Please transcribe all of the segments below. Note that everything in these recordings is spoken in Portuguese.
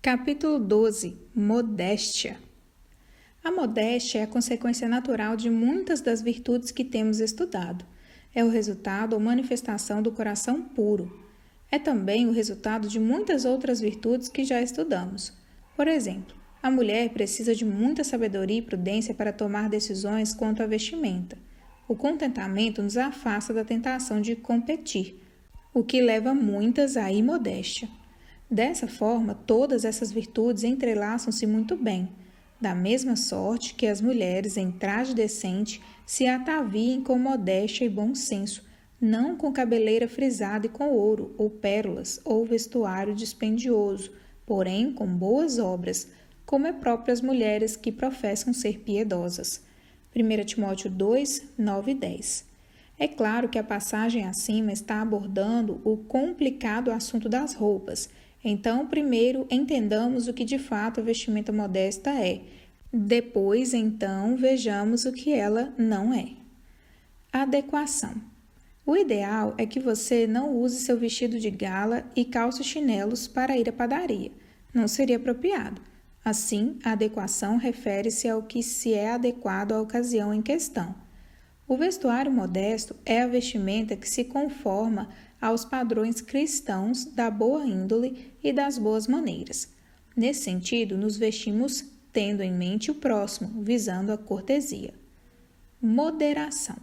Capítulo 12. Modéstia. A modéstia é a consequência natural de muitas das virtudes que temos estudado. É o resultado ou manifestação do coração puro. É também o resultado de muitas outras virtudes que já estudamos. Por exemplo, a mulher precisa de muita sabedoria e prudência para tomar decisões quanto à vestimenta. O contentamento nos afasta da tentação de competir, o que leva muitas à imodéstia. Dessa forma, todas essas virtudes entrelaçam-se muito bem, da mesma sorte que as mulheres em traje decente se ataviem com modéstia e bom senso, não com cabeleira frisada e com ouro, ou pérolas, ou vestuário dispendioso, porém com boas obras, como é próprio às mulheres que professam ser piedosas. 1 Timóteo 2, 9 e 10. É claro que a passagem acima está abordando o complicado assunto das roupas. Então, primeiro, entendamos o que de fato a vestimenta modesta é. Depois, então, vejamos o que ela não é. Adequação. O ideal é que você não use seu vestido de gala e calce chinelos para ir à padaria. Não seria apropriado. Assim, a adequação refere-se ao que se é adequado à ocasião em questão. O vestuário modesto é a vestimenta que se conforma aos padrões cristãos da boa índole e das boas maneiras. Nesse sentido, nos vestimos tendo em mente o próximo, visando a cortesia. Moderação.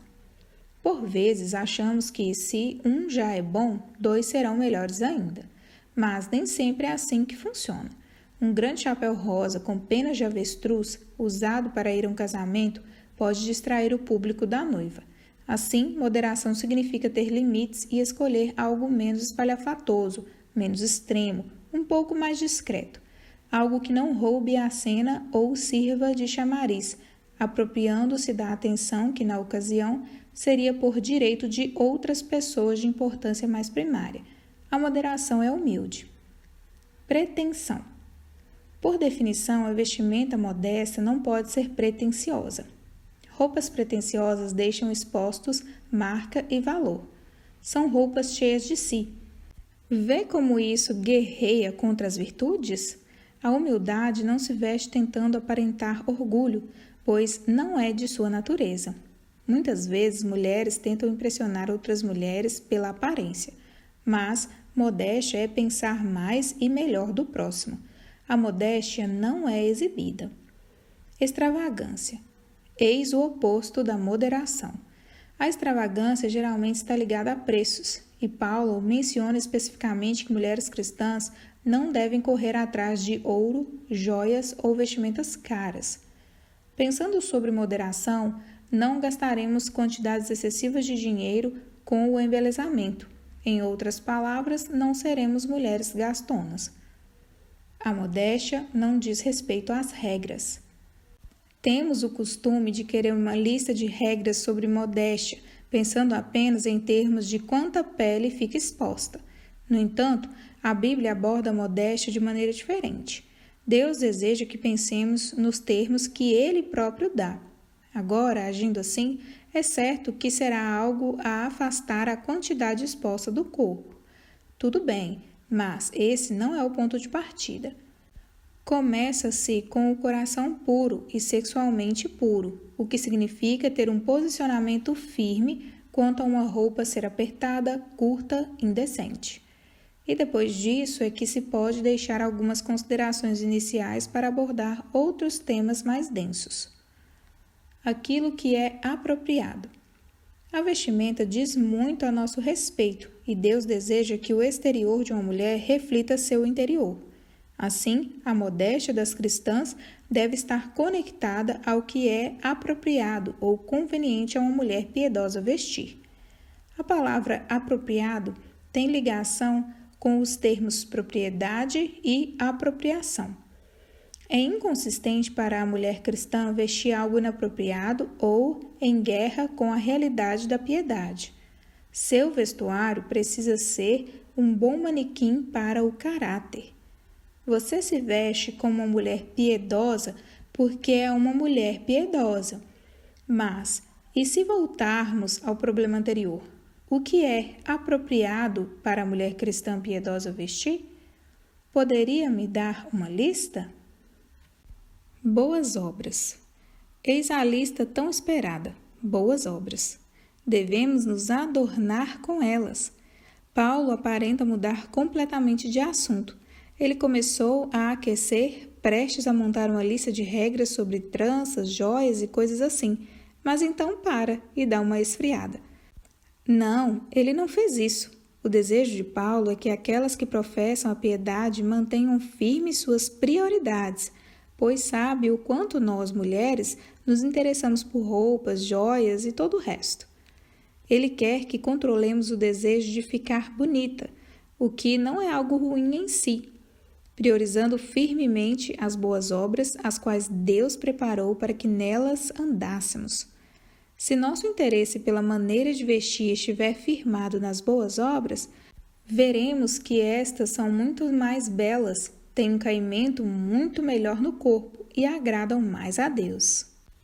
Por vezes, achamos que se um já é bom, dois serão melhores ainda. Mas nem sempre é assim que funciona. Um grande chapéu rosa com penas de avestruz, usado para ir a um casamento, pode distrair o público da noiva. Assim, moderação significa ter limites e escolher algo menos espalhafatoso, menos extremo, um pouco mais discreto. Algo que não roube a cena ou sirva de chamariz, apropriando-se da atenção que, na ocasião, seria por direito de outras pessoas de importância mais primária. A moderação é humilde. Pretensão. Por definição, a vestimenta modesta não pode ser pretensiosa. Roupas pretensiosas deixam expostos marca e valor. São roupas cheias de si. Vê como isso guerreia contra as virtudes? A humildade não se veste tentando aparentar orgulho, pois não é de sua natureza. Muitas vezes, mulheres tentam impressionar outras mulheres pela aparência, mas modéstia é pensar mais e melhor do próximo. A modéstia não é exibida. Extravagância. Eis o oposto da moderação. A extravagância geralmente está ligada a preços, e Paulo menciona especificamente que mulheres cristãs não devem correr atrás de ouro, joias ou vestimentas caras. Pensando sobre moderação, não gastaremos quantidades excessivas de dinheiro com o embelezamento. Em outras palavras, não seremos mulheres gastonas. A modéstia não diz respeito às regras. Temos o costume de querer uma lista de regras sobre modéstia, pensando apenas em termos de quanta pele fica exposta. No entanto, a Bíblia aborda a modéstia de maneira diferente. Deus deseja que pensemos nos termos que Ele próprio dá. Agora, agindo assim, é certo que será algo a afastar a quantidade exposta do corpo. Tudo bem, mas esse não é o ponto de partida. Começa-se com o coração puro e sexualmente puro, o que significa ter um posicionamento firme quanto a uma roupa ser apertada, curta, indecente. E depois disso é que se pode deixar algumas considerações iniciais para abordar outros temas mais densos. Aquilo que é apropriado. A vestimenta diz muito a nosso respeito e Deus deseja que o exterior de uma mulher reflita seu interior. Assim, a modéstia das cristãs deve estar conectada ao que é apropriado ou conveniente a uma mulher piedosa vestir. A palavra apropriado tem ligação com os termos propriedade e apropriação. É inconsistente para a mulher cristã vestir algo inapropriado ou em guerra com a realidade da piedade. Seu vestuário precisa ser um bom manequim para o caráter. Você se veste como uma mulher piedosa porque é uma mulher piedosa. Mas, e se voltarmos ao problema anterior, o que é apropriado para a mulher cristã piedosa vestir? Poderia me dar uma lista? Boas obras. Eis a lista tão esperada. Boas obras. Devemos nos adornar com elas. Paulo aparenta mudar completamente de assunto. Ele começou a aquecer, prestes a montar uma lista de regras sobre tranças, joias e coisas assim, mas então para e dá uma esfriada. Não, ele não fez isso. O desejo de Paulo é que aquelas que professam a piedade mantenham firmes suas prioridades, pois sabe o quanto nós, mulheres, nos interessamos por roupas, joias e todo o resto. Ele quer que controlemos o desejo de ficar bonita, o que não é algo ruim em si, priorizando firmemente as boas obras, as quais Deus preparou para que nelas andássemos. Se nosso interesse pela maneira de vestir estiver firmado nas boas obras, veremos que estas são muito mais belas, têm um caimento muito melhor no corpo e agradam mais a Deus.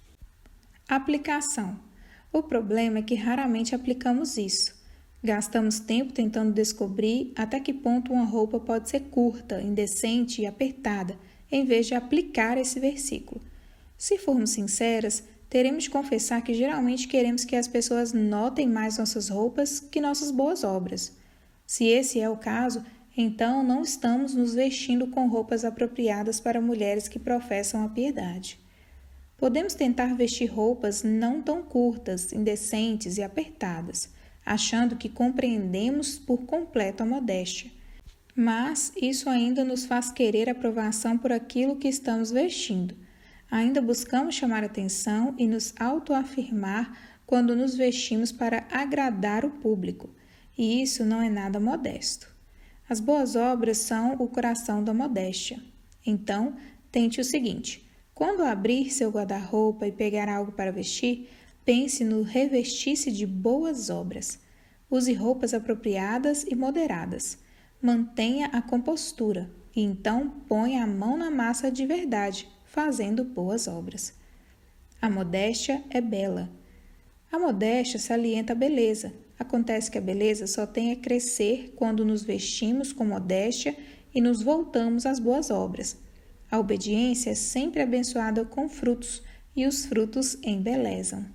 Aplicação. O problema é que raramente aplicamos isso. Gastamos tempo tentando descobrir até que ponto uma roupa pode ser curta, indecente e apertada, em vez de aplicar esse versículo. Se formos sinceras, teremos de confessar que geralmente queremos que as pessoas notem mais nossas roupas que nossas boas obras. Se esse é o caso, então não estamos nos vestindo com roupas apropriadas para mulheres que professam a piedade. Podemos tentar vestir roupas não tão curtas, indecentes e apertadas, achando que compreendemos por completo a modéstia. Mas isso ainda nos faz querer aprovação por aquilo que estamos vestindo. Ainda buscamos chamar atenção e nos autoafirmar quando nos vestimos para agradar o público, e isso não é nada modesto. As boas obras são o coração da modéstia. Então, tente o seguinte: quando abrir seu guarda-roupa e pegar algo para vestir, pense no revestir-se de boas obras. Use roupas apropriadas e moderadas. Mantenha a compostura e então ponha a mão na massa de verdade, fazendo boas obras. A modéstia é bela. A modéstia salienta a beleza. Acontece que a beleza só tem a crescer quando nos vestimos com modéstia e nos voltamos às boas obras. A obediência é sempre abençoada com frutos, e os frutos embelezam.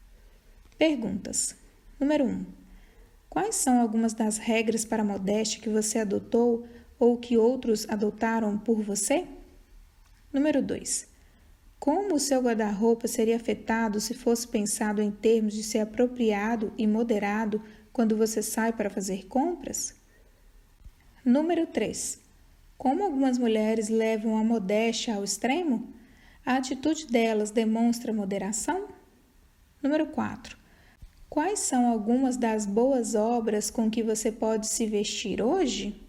Perguntas. Número 1. Quais são algumas das regras para a modéstia que você adotou ou que outros adotaram por você? Número 2. Como o seu guarda-roupa seria afetado se fosse pensado em termos de ser apropriado e moderado quando você sai para fazer compras? Número 3. Como algumas mulheres levam a modéstia ao extremo? A atitude delas demonstra moderação? Número 4. Quais são algumas das boas obras com que você pode se vestir hoje?